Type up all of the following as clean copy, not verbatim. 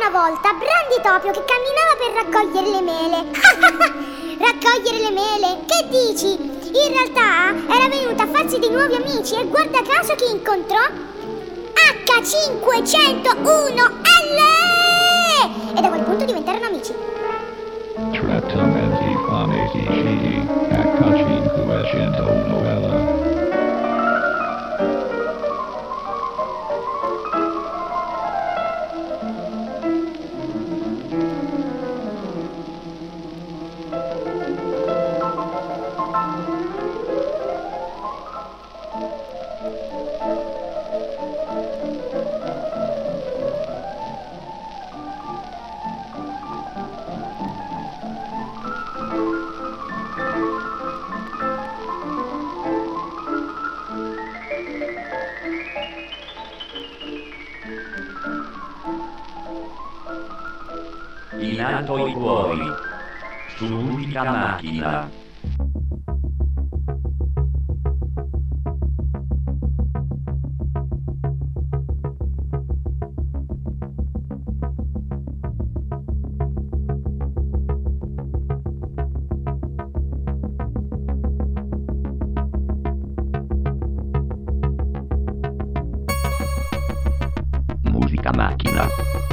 una volta Branditopio che camminava per raccogliere le mele. Raccogliere le mele? Che dici? In realtà era venuto a farsi dei nuovi amici e guarda caso che incontrò H501L! E da quel punto diventarono amici. Trattamenti fonetici H501L. In alto i cuori, su Musica Macchina. Musica Macchina.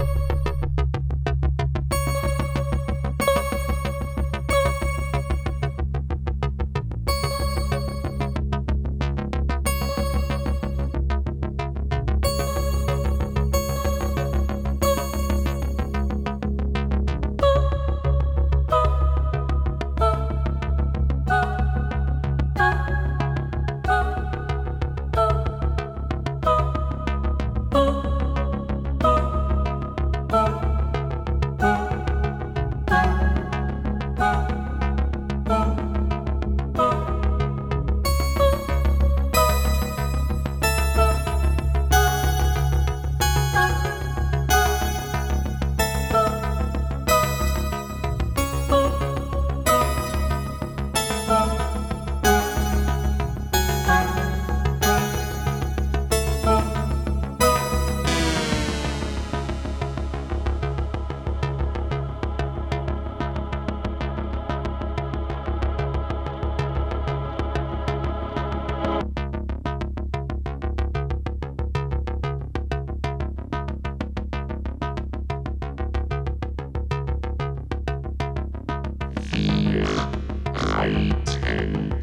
Reiten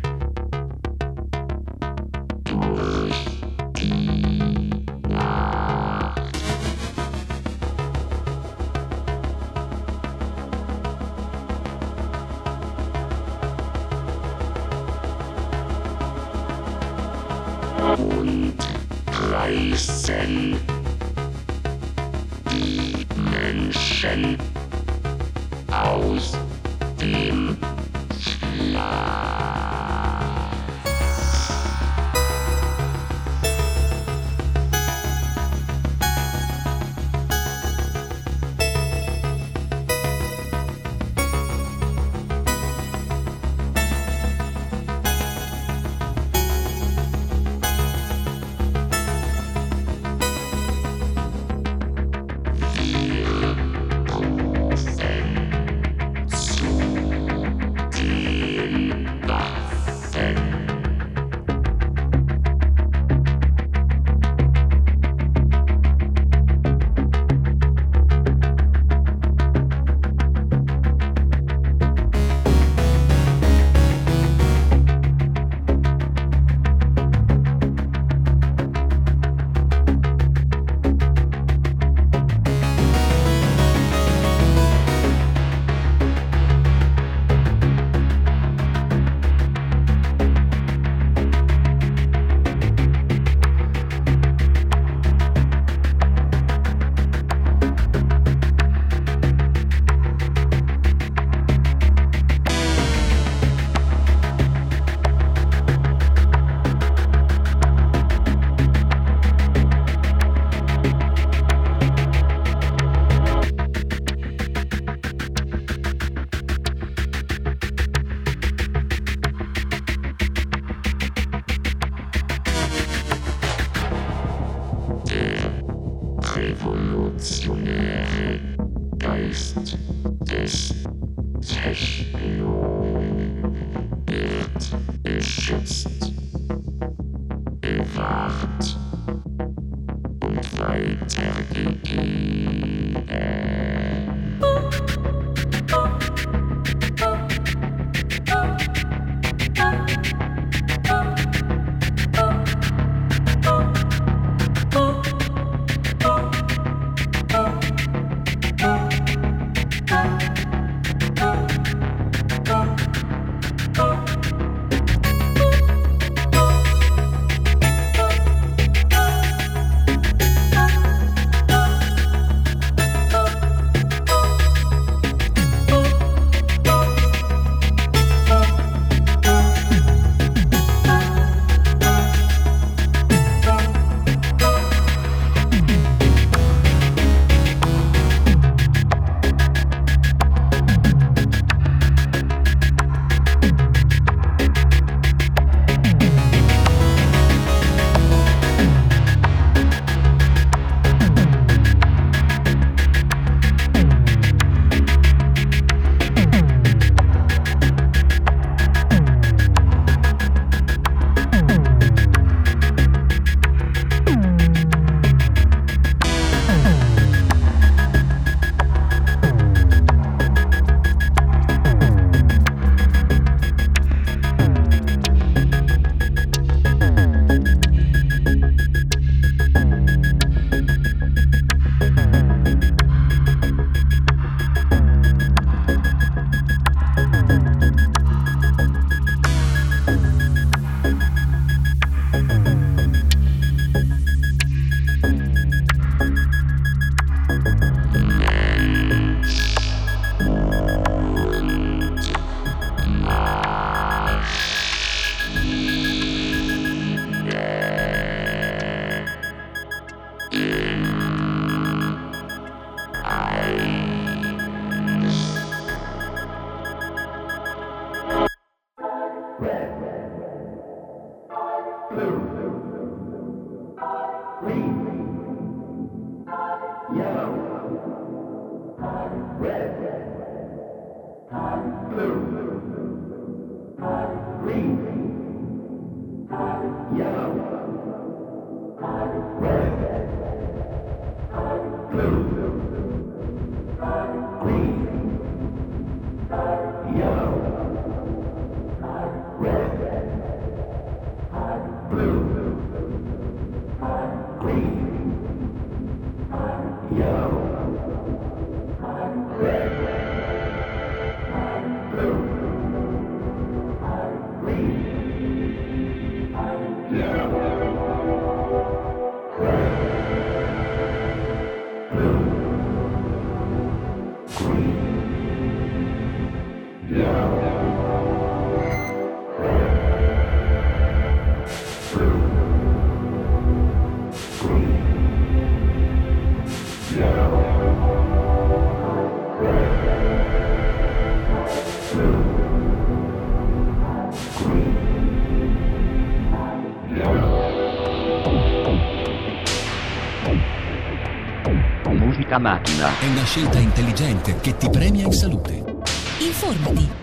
durch die Nacht. Und reißen die Menschen aus dem Schlaf. Wir rufen zu den Geist des Technion wird beschützt, bewacht und weitergegeben. Musica macchina. È una scelta intelligente che ti premia in salute. Informati.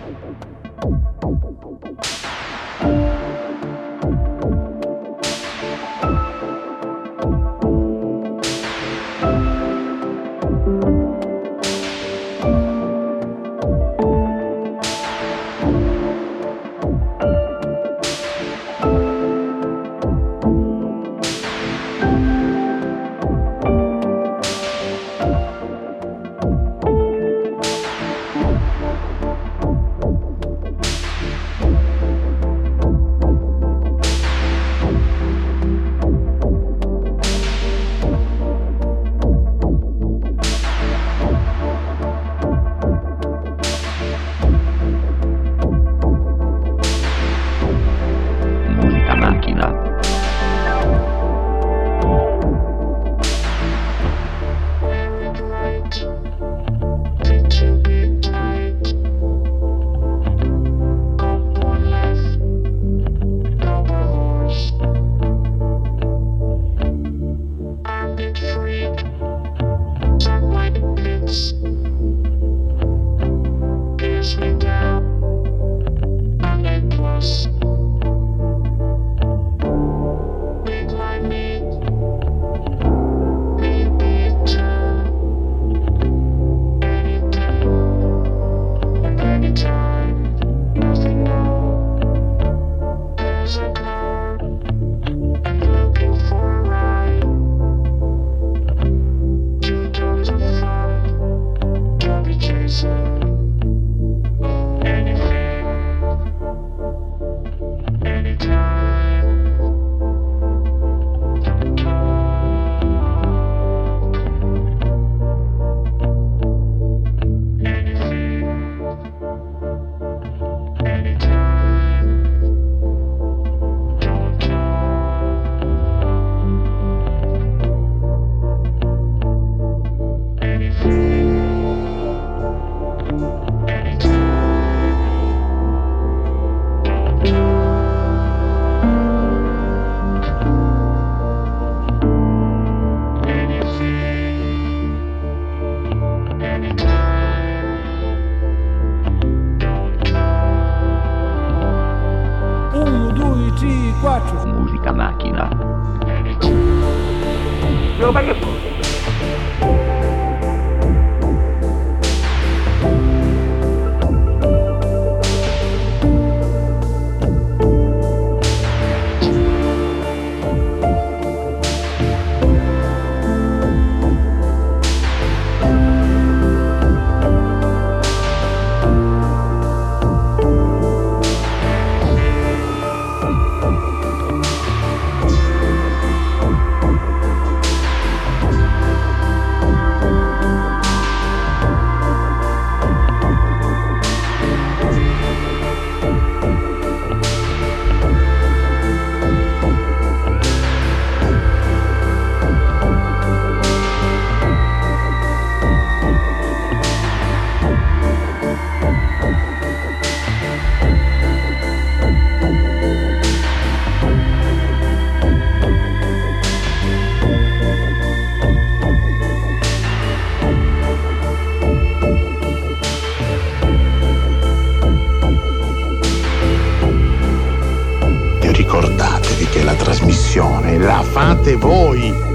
Musica macchina. Roba che fosse. Ricordatevi che la trasmissione la fate voi.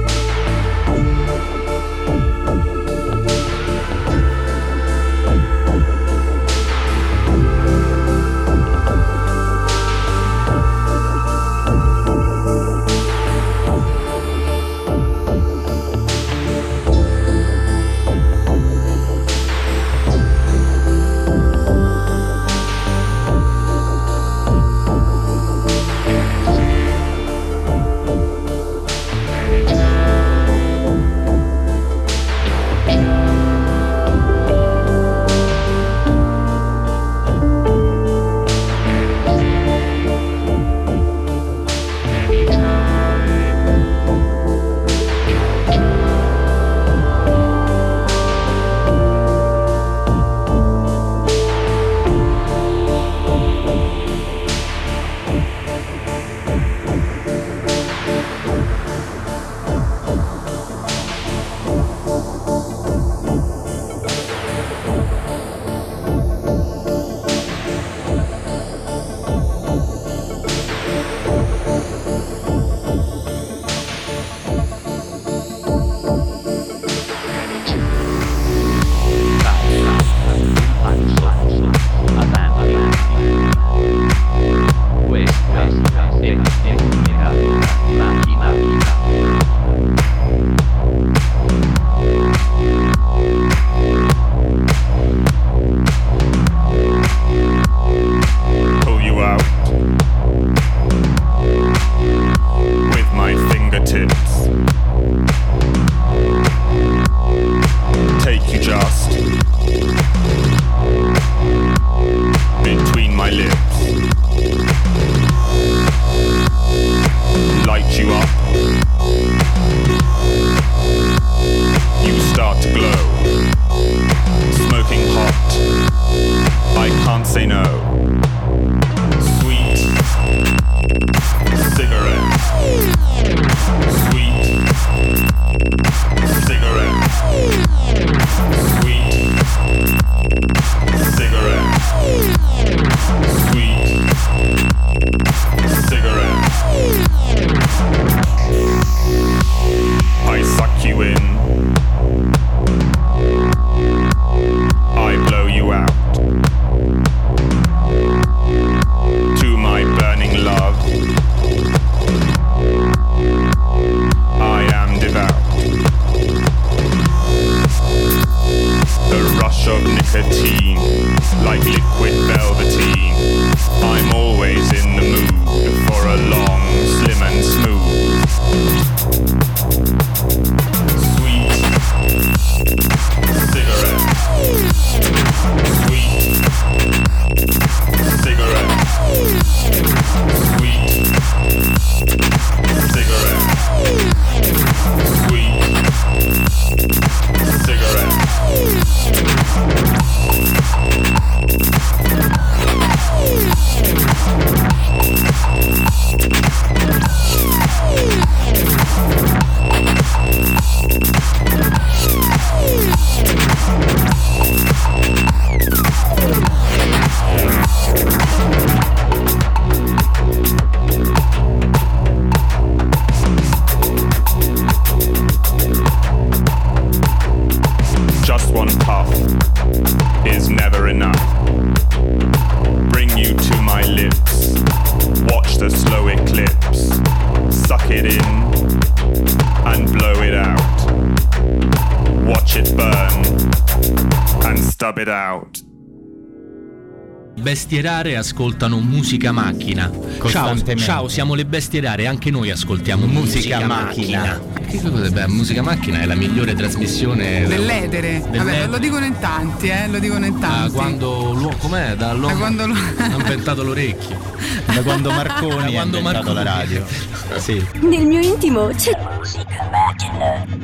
laugh is never enough. Bring you to my lips, watch the slow eclipse, suck it in and blow it out. Watch it burn and stub it out. Bestierare ascoltano Musica Macchina. Ciao, siamo le Bestierare, anche noi ascoltiamo Musica Macchina. Che cos'è? Beh, Musica Macchina è la migliore trasmissione dell'etere. Vabbè, lo dicono in tanti, lo dicono in tanti. Da quando com'è? Da quando ha inventato l'orecchio. Da quando Marconi ha inventato la radio. Sì. Nel mio intimo c'è Musica Macchina.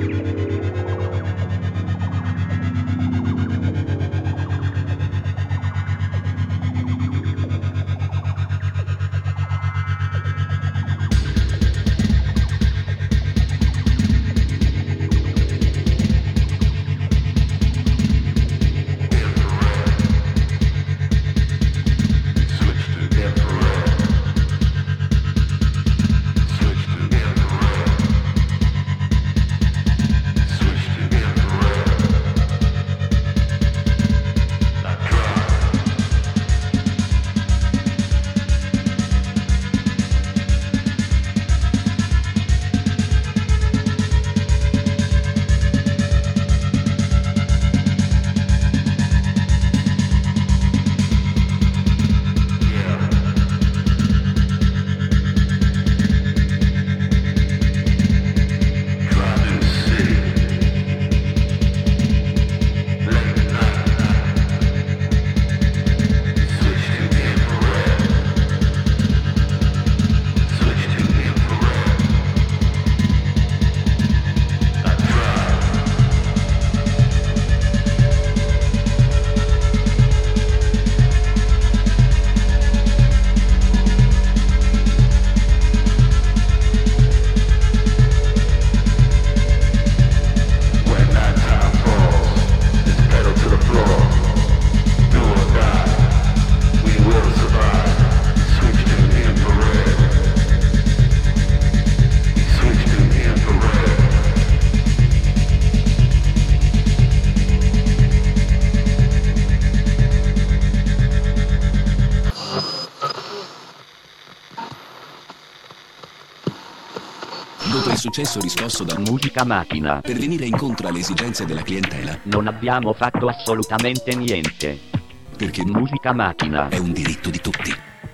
Dopo il successo riscosso da Musica Macchina, per venire incontro alle esigenze della clientela, non abbiamo fatto assolutamente niente. Perché Musica Macchina è un diritto di tutti.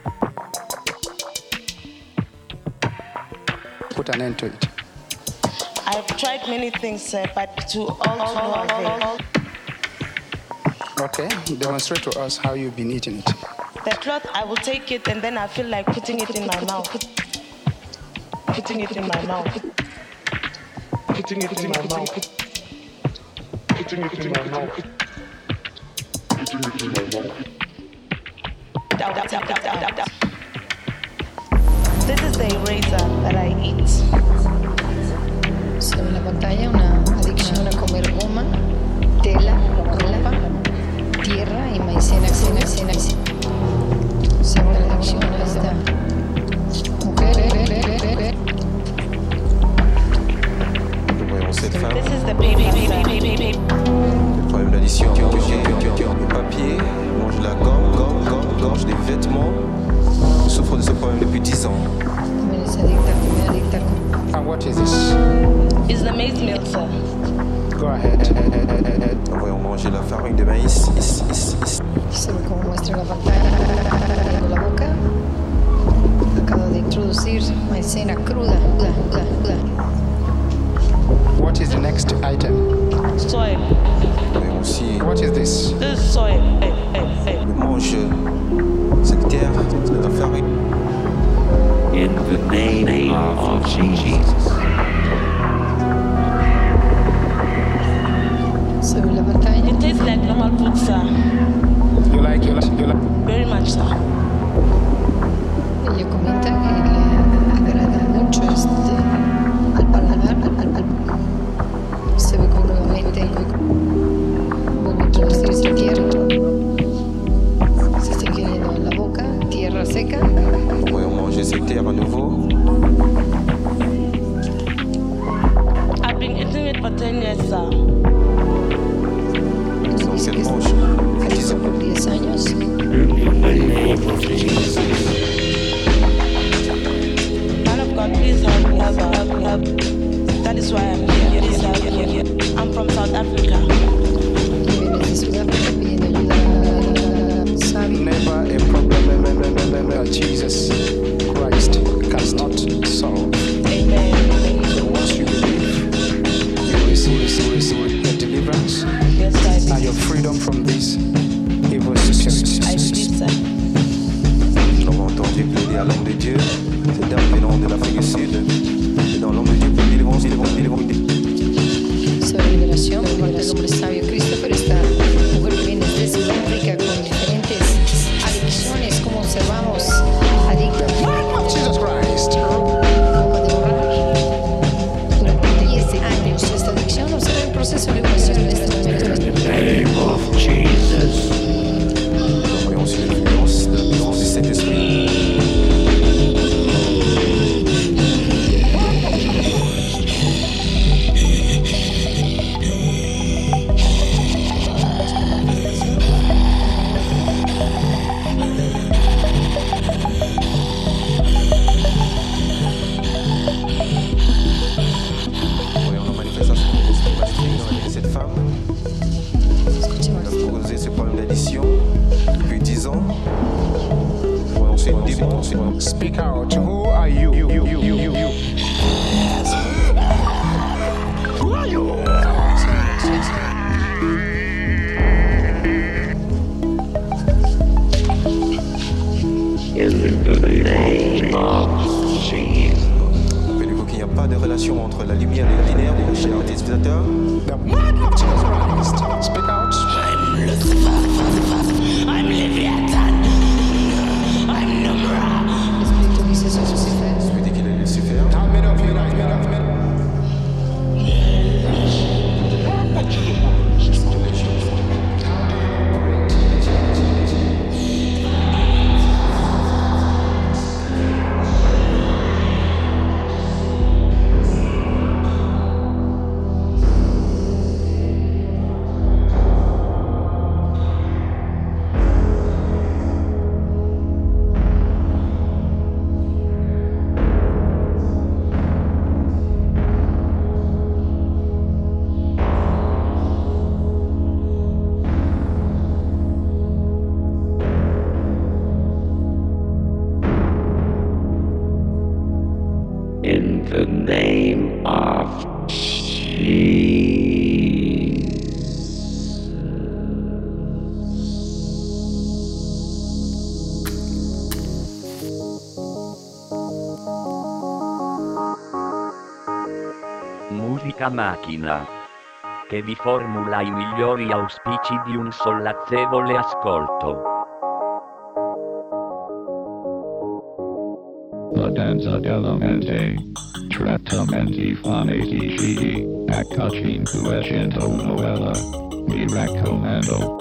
Put an end to it. I've tried many things, but to all no avail. Okay, demonstrate to us how you've been eating it. The cloth, I will take it and then I feel like putting it in my mouth. Putting it in my mouth. Putting it in my mouth. Putting it in my mouth. Putting it in my mouth. This is the eraser that I eat. Se en la pantalla una adicción a comer goma, tela, ropa, tierra y maicena. Según la adicción a esta mujer. This is the baby. Le problème d'addiction, le papier, mange la gomme, gorge des vêtements. Je souffre de ce problème depuis 10 ans. And what is this? It's the maize meal, sir. Go ahead. Voyons manger la farine de maïs. Se ve como muestra la pantalla, abriendo la boca. Acabo de introducir maicena cruda. What is the next item? Soil. Voyons aussi. What is this? This is soil. Je mange cette terre, la farine. In the name of Jesus. Se ve la pantalla. It tastes like normal food, sir. You like? Very much, sir. Ella comenta que le agrada mucho al paladar, se ve como nuevamente vuelve a introducirse tierra, se está ingiriendo en la boca, tierra seca. Voyons manger cette terre à nouveau. I've been eating it for 10 years, sir. freedom from these evil spirits. Nous avons entendu plaider à l'homme de Dieu, ces dames venant de l'Afrique du Sud, et dans l'homme de Dieu, ils vont sobre liberación por parte del hombre sabio Christopher, esta mujer que viene desde Sudáfrica con diferentes adicciones, como observamos, adicta Jesus Christ. durante 10 años. Esta adicción observa el proceso de liberación de esta mujer. Nous voyons aussi l'influence du Saint-Esprit. Speak out. Who are you? Who are you? Rappelez-vous qu'il n'y a pas de relation entre la lumière et la linéaire pour les téléspectateurs. The man of Jesus Christ. Speak out. I'm Lucifer. I'm Leviathan. I'm Numra. L'espíritu dice eso, Lucifer. Celui dit qu'il est Lucifer. How many of you like me? In the name of Musica Macchina, che vi formula i migliori auspici di un sollazzevole ascolto. La danza della mente, trattamenti fonetici, a 500 novella, mi raccomando.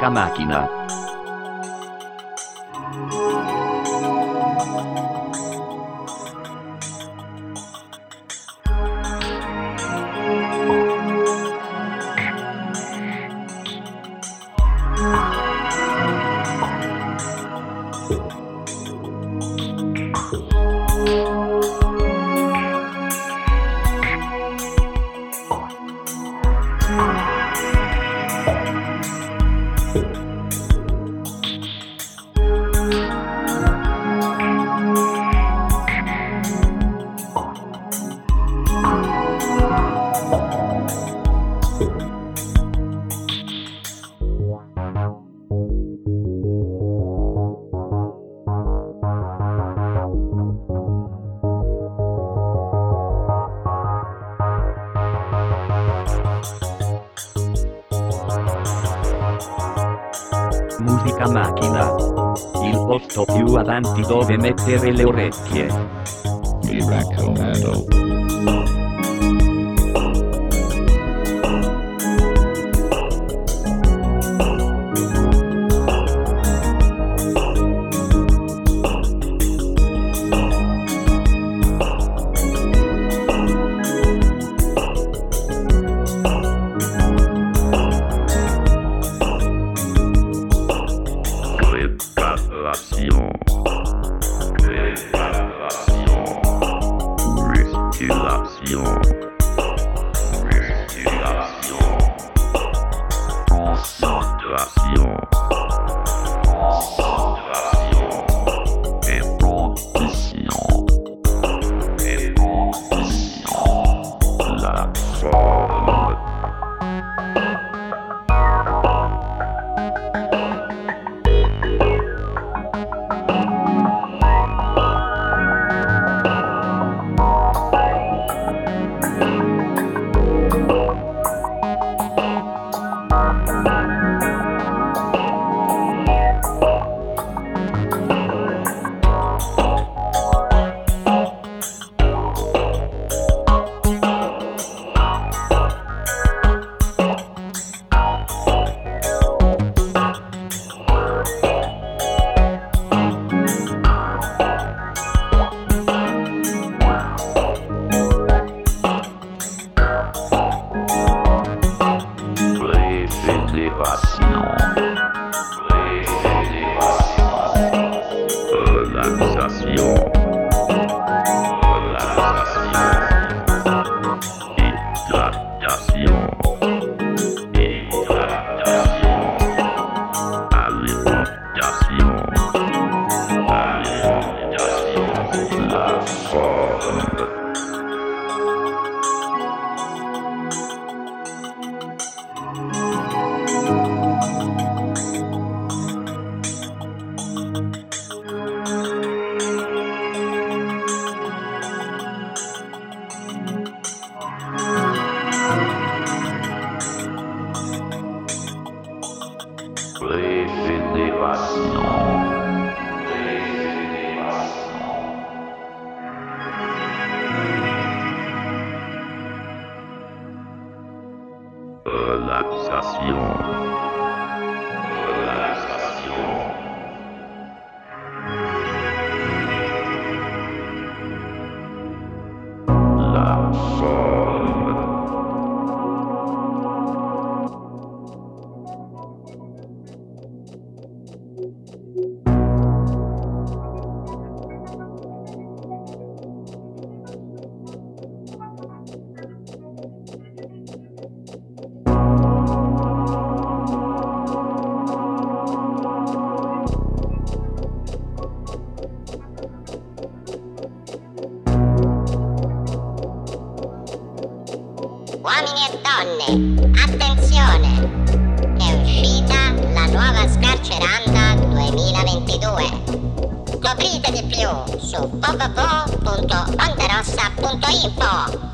Musica Macchina. Musica Macchina. Il posto più avanti dove mettere le orecchie. Mi raccomando. Uomini e donne, attenzione! È uscita la nuova Scarceranda 2022. Scoprite di più su www.onderossa.info.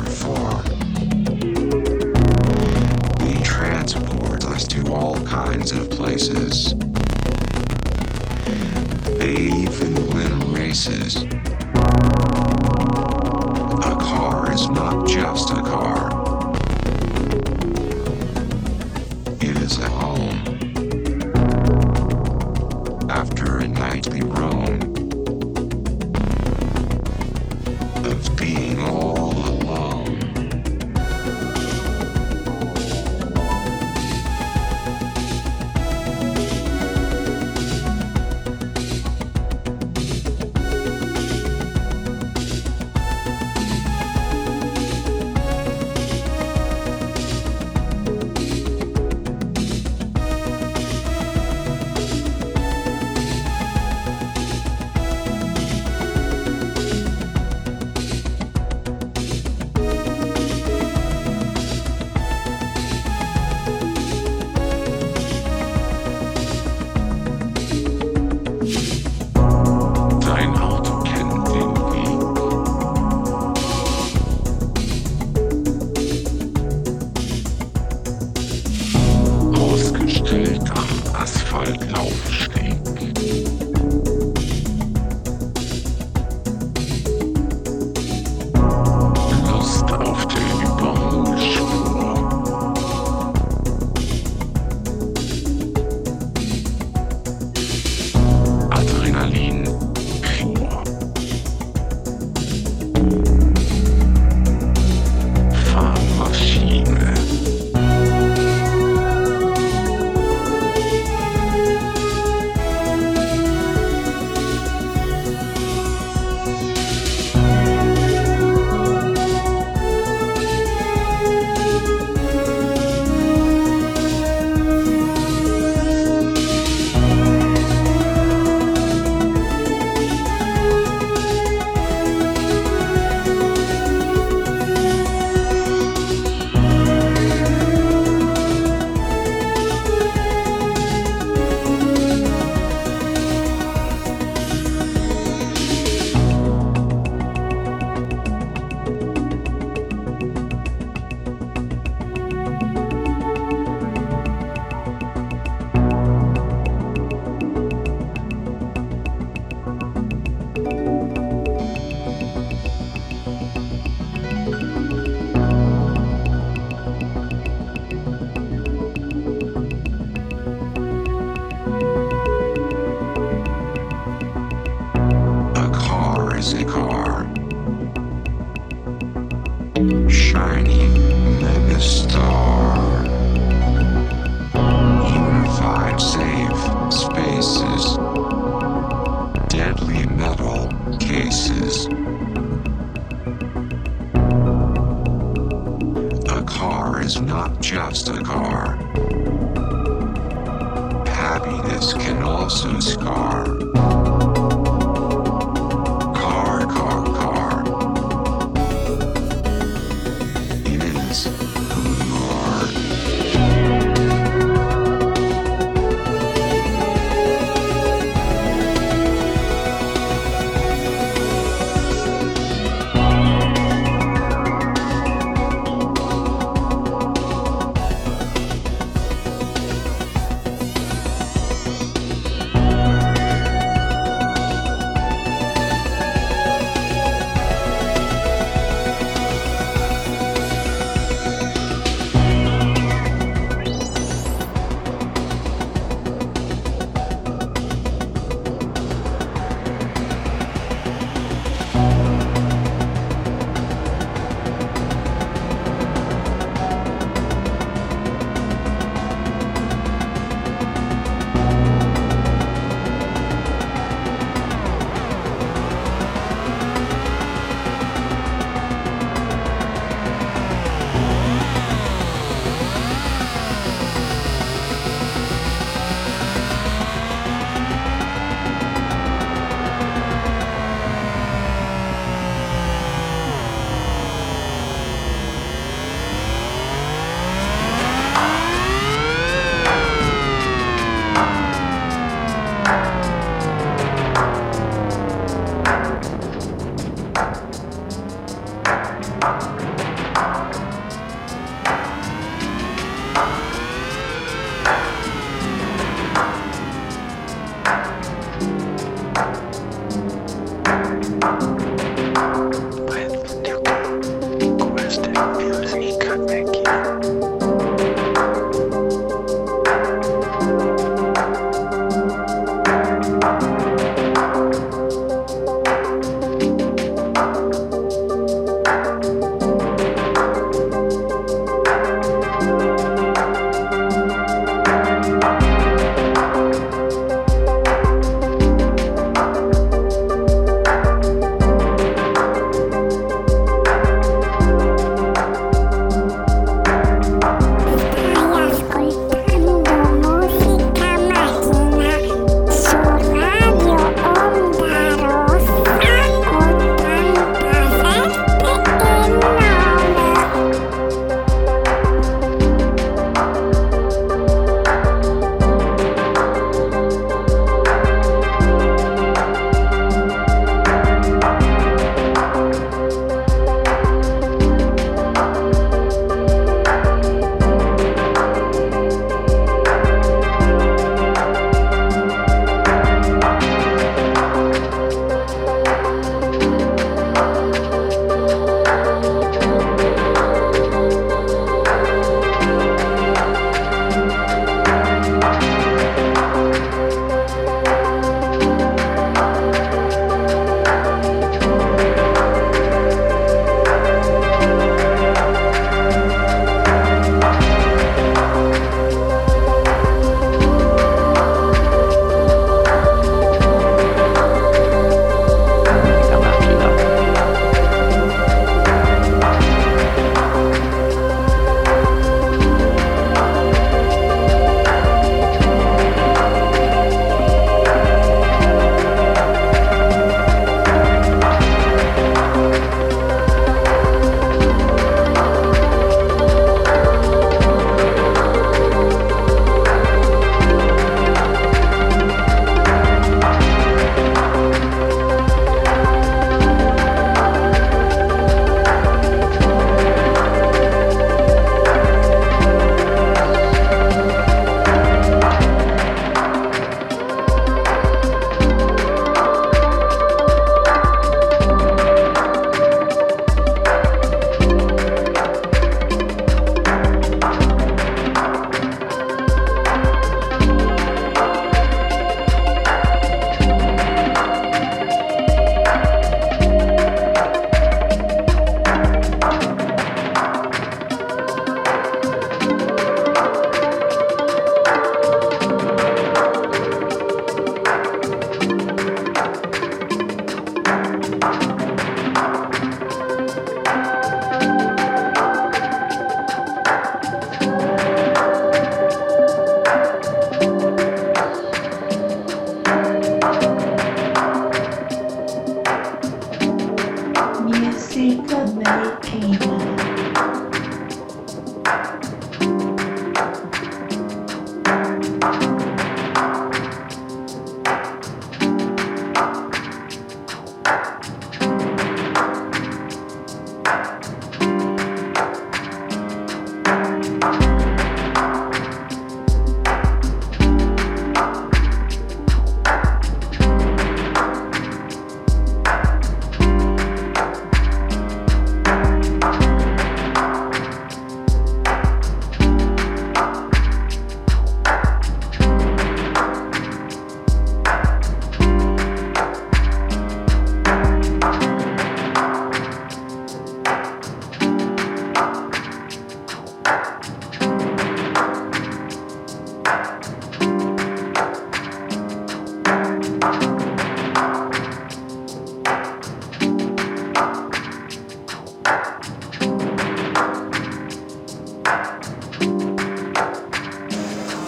for. They transport us to all kinds of places. They even win races. A car is not just a car. It is a home. After a nightly roam of being all alone. Shiny megastar. Unified safe spaces. Deadly metal cases. A car is not just a car. Happiness can also scar.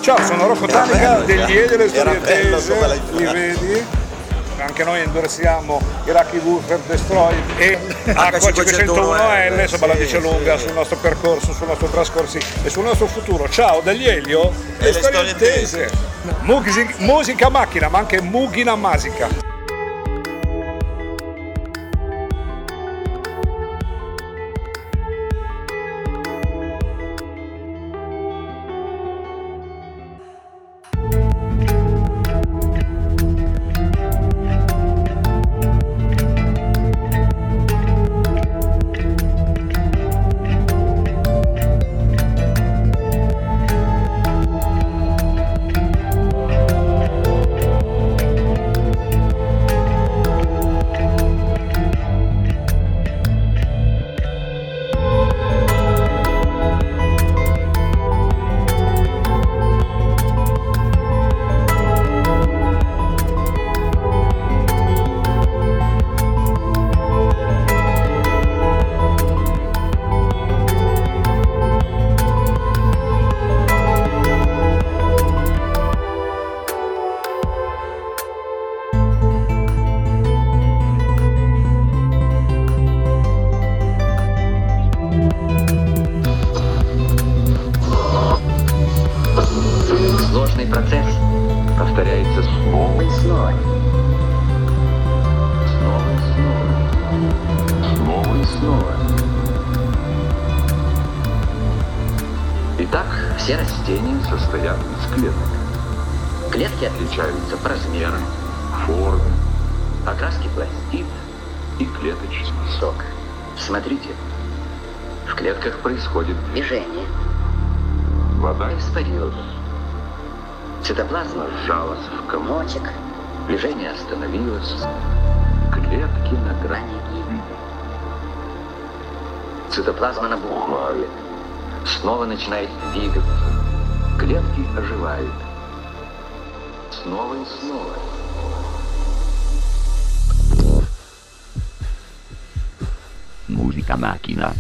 Ciao, sono Rocco Tanica degli E delle Storie Tese, li vedi? Anche noi endorsiamo i Lucky Woofer Destroy e H501L, insomma la dice lunga sul nostro percorso, sul nostro trascorso e sul nostro futuro. Ciao, dagli Elio, le Storie Tese. Musica macchina, ma anche Mugina Masica. Все растения состоят из клеток. Клетки отличаются по размерам, форме, окраске пластид и клеточный сок. Смотрите, в клетках происходит движение. Вода испарилась. Цитоплазма сжалась в комочек. Движение остановилось. Клетки на грани гибели. Цитоплазма набухает. Снова начинает двигаться. Клетки оживают. Снова и снова. Musica macchina.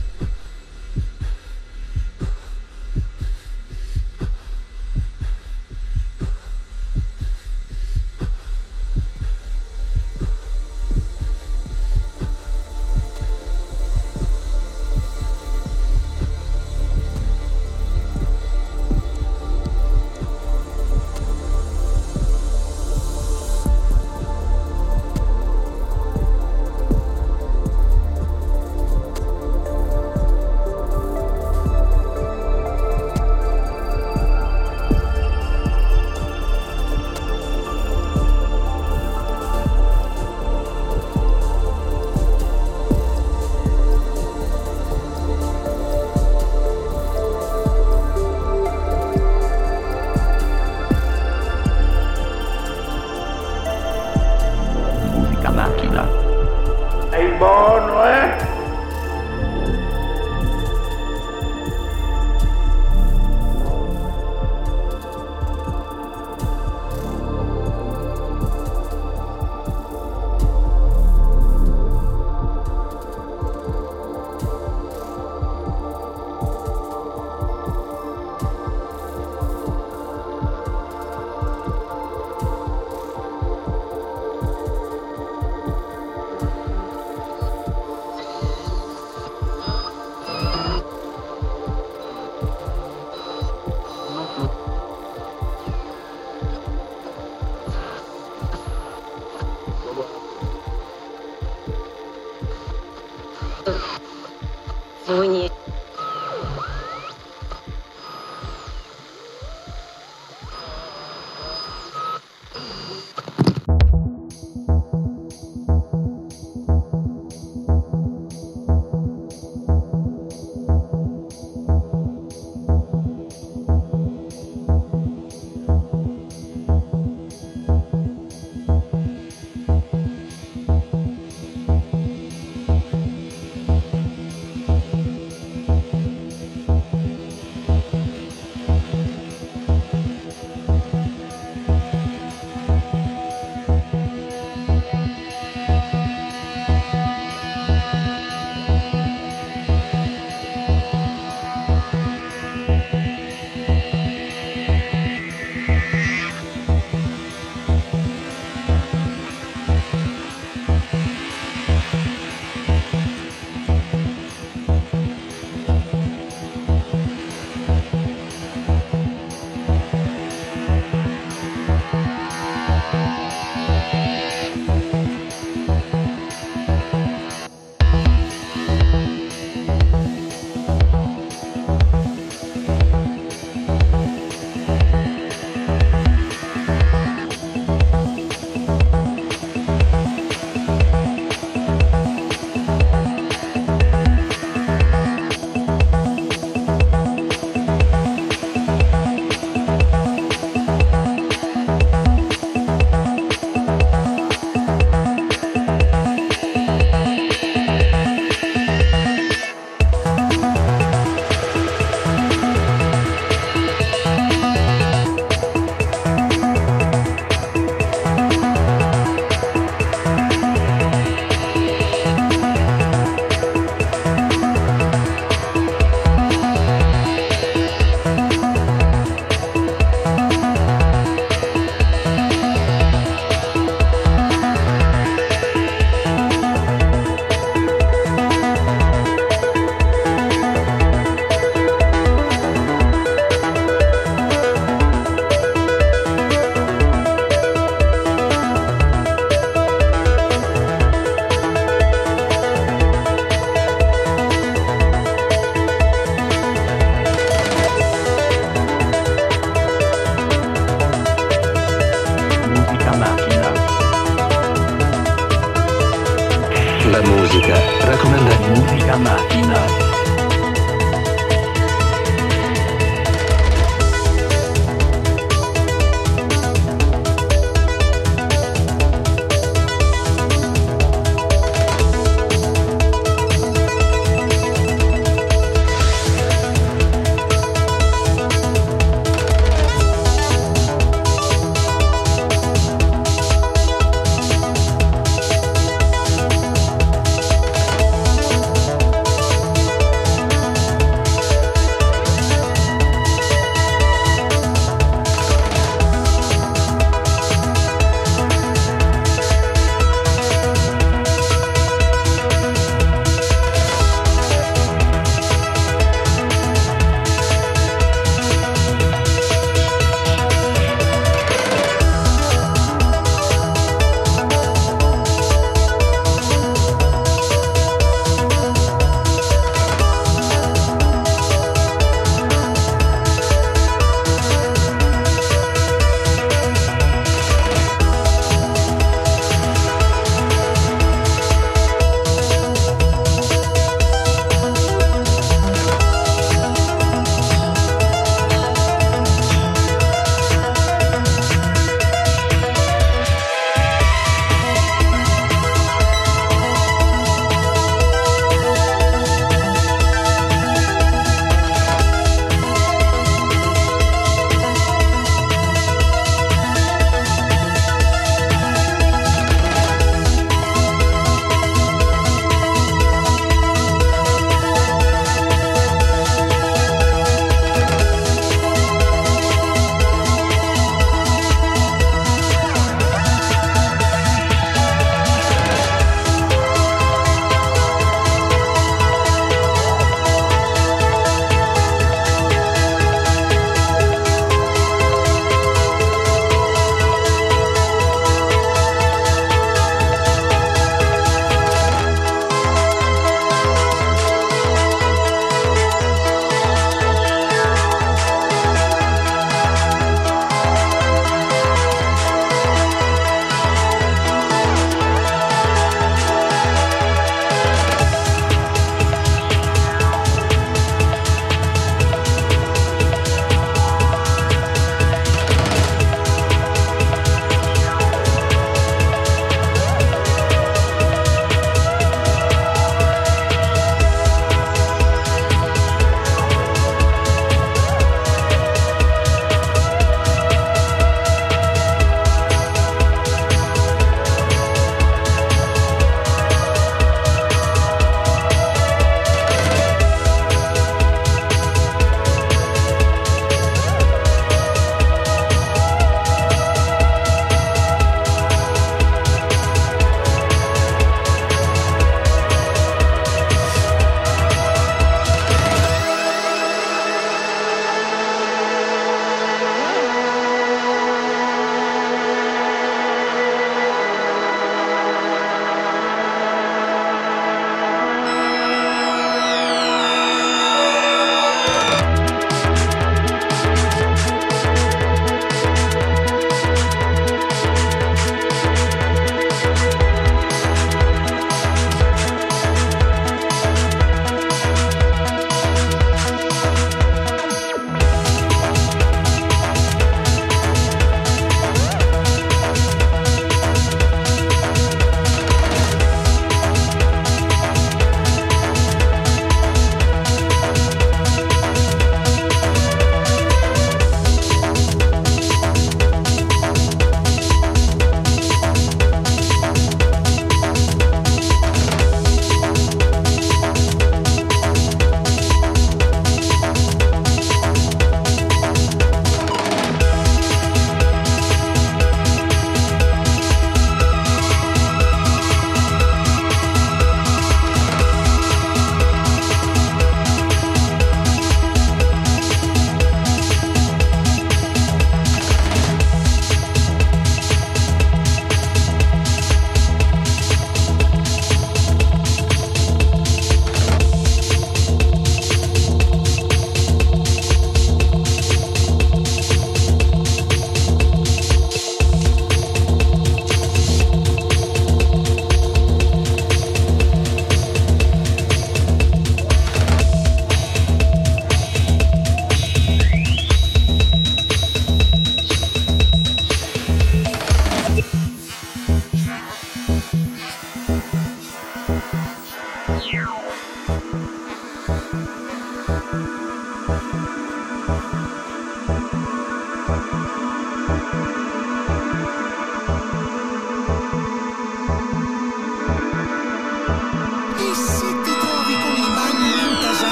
Musica Macchina.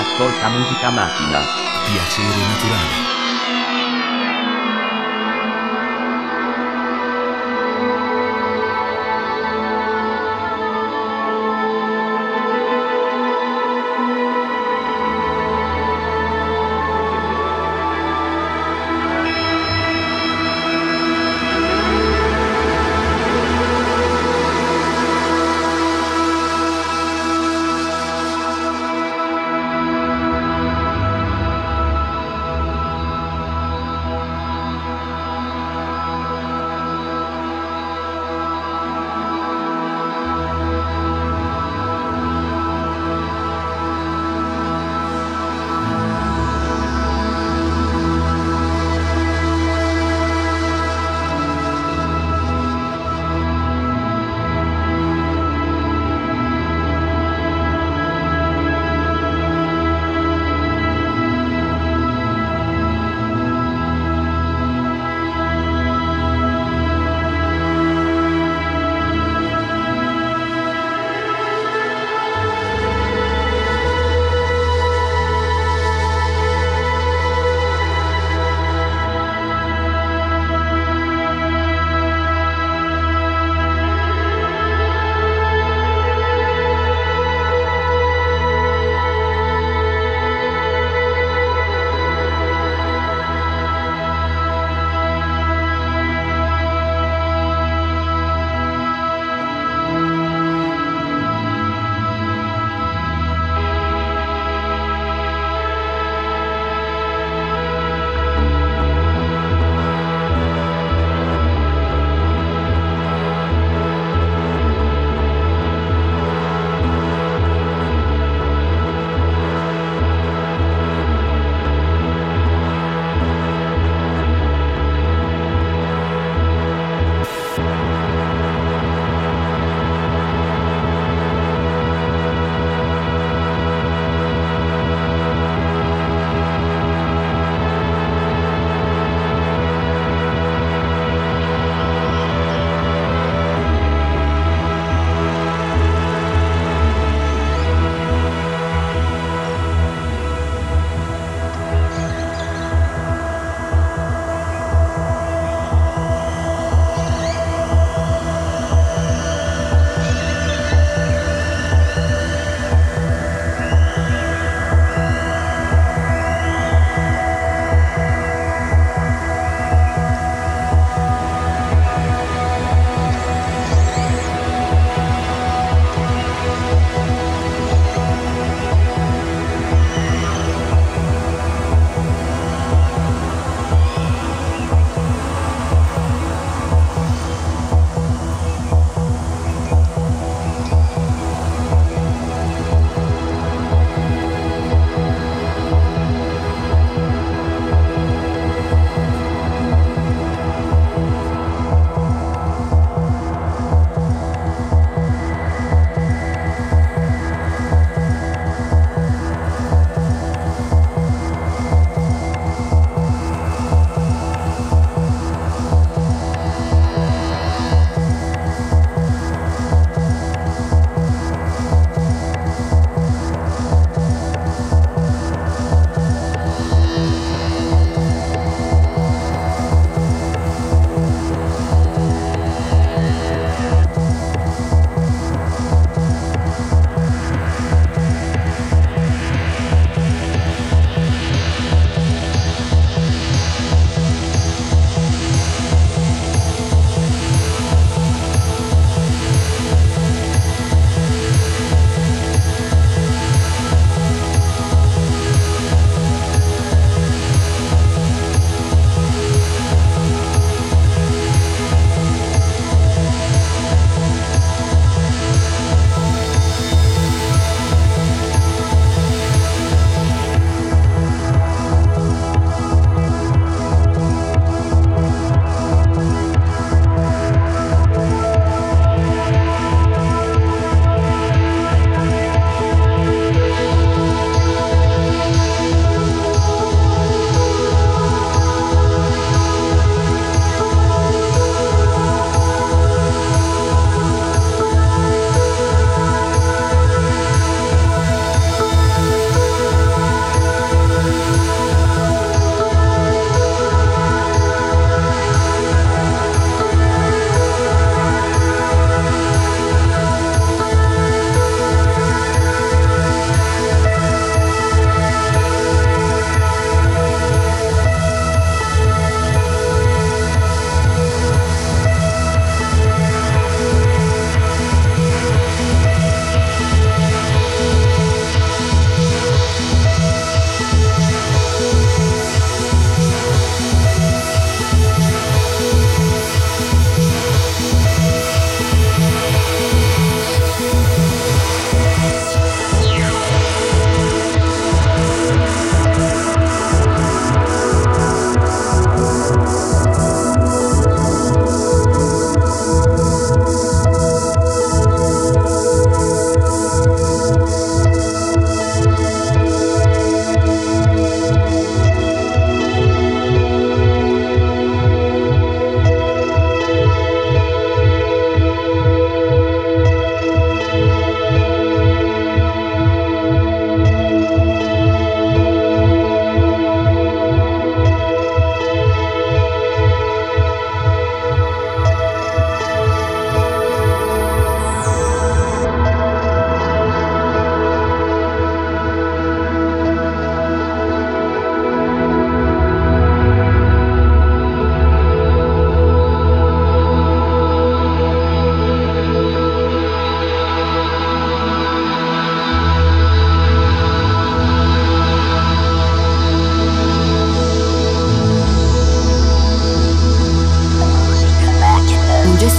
Ascolta Musica Macchina. Piacere naturale.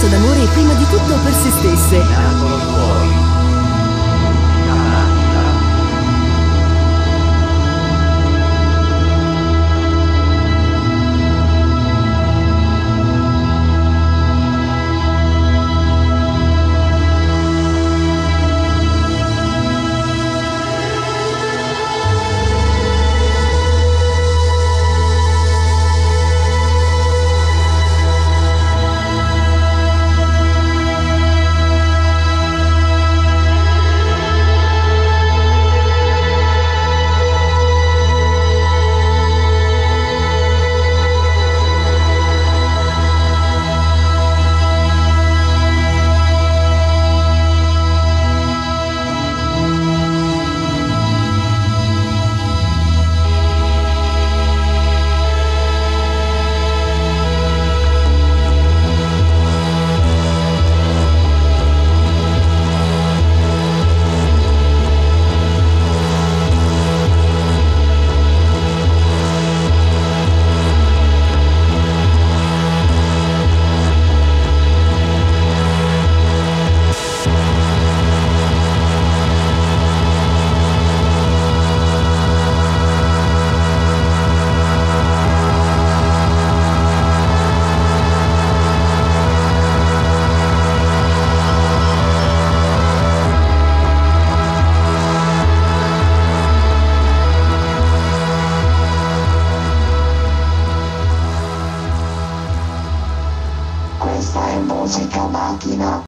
d'amore prima di tutto per se stesse.